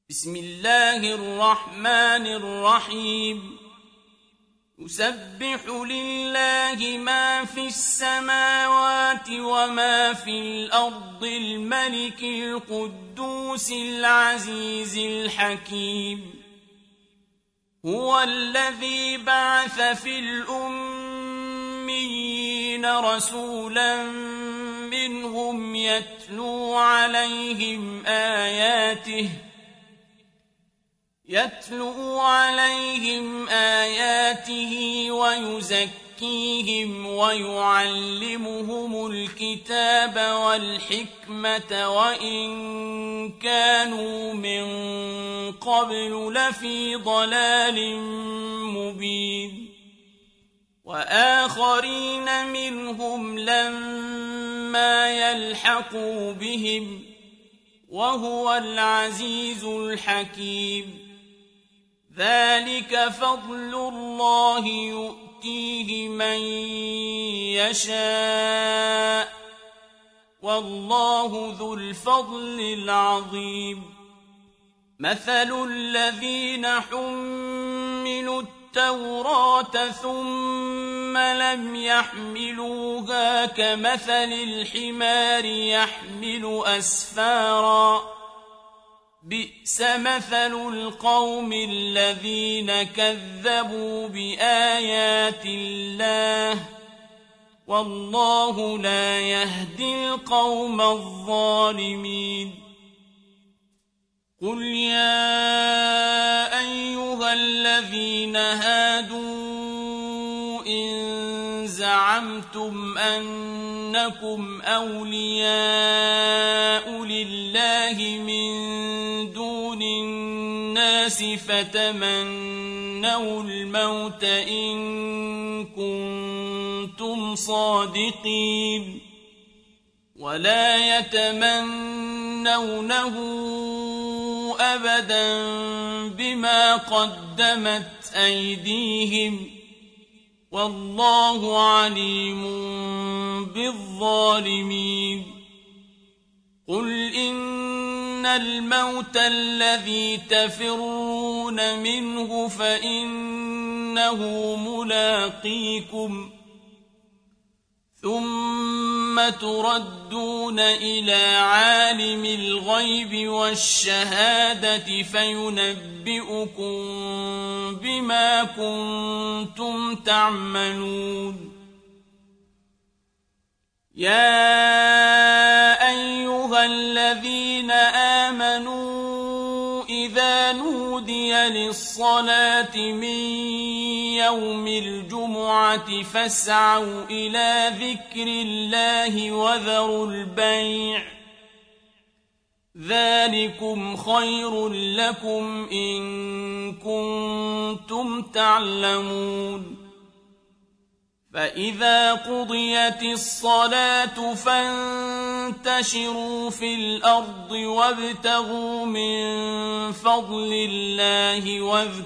بسم الله الرحمن الرحيم يسبح لله ما في السماوات وما في الأرض الملك القدوس العزيز الحكيم هو الذي بعث في الأميين رسولا منهم يتلو عليهم آياته ويزكيهم ويعلمهم الكتاب والحكمة وإن كانوا من قبل لفي ضلال مبين وآخرين منهم لما يلحقوا بهم وهو العزيز الحكيم ذلك فضل الله يؤتيه من يشاء والله ذو الفضل العظيم مثل الذين حملوا التوراة ثم لم يحملوها كمثل الحمار يحمل أسفارا بئس مثل القوم الذين كذبوا بآيات الله والله لا يهدي القوم الظالمين قل يا أيها الذين هادوا إن زعمتم أنكم أولياء لله من دون الناس فتمنوا الموت إن كنتم صادقين ولا يتمنونه أبدا بما قدمت أيديهم والله عليم بالظالمين قل إن الموت الذي تفرون منه فإنه ملاقيكم ثم تردون إلى عالم الغيب والشهادة فينبئكم بما كنتم تعملون يا أيها الذين آمنوا إذا نودي للصلاة من يوم الجمعة فاسعوا إلى ذكر الله وذروا البيع ذلكم خير لكم إن كنتم تعلمون فإذا قضيت الصلاة فانتشروا في الأرض وابتغوا من فضل الله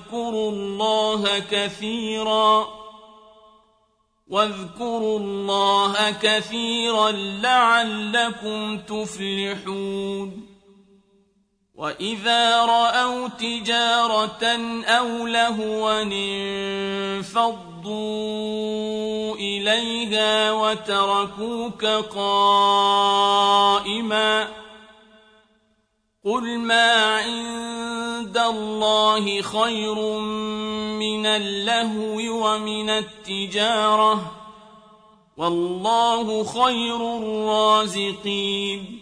واذكروا الله كثيرا لعلكم تفلحون وإذا رأوا تجارة أو لهوا انفضوا إليها وتركوك قائما قل ما عند الله خير من اللهو ومن التجارة والله خير الرازقين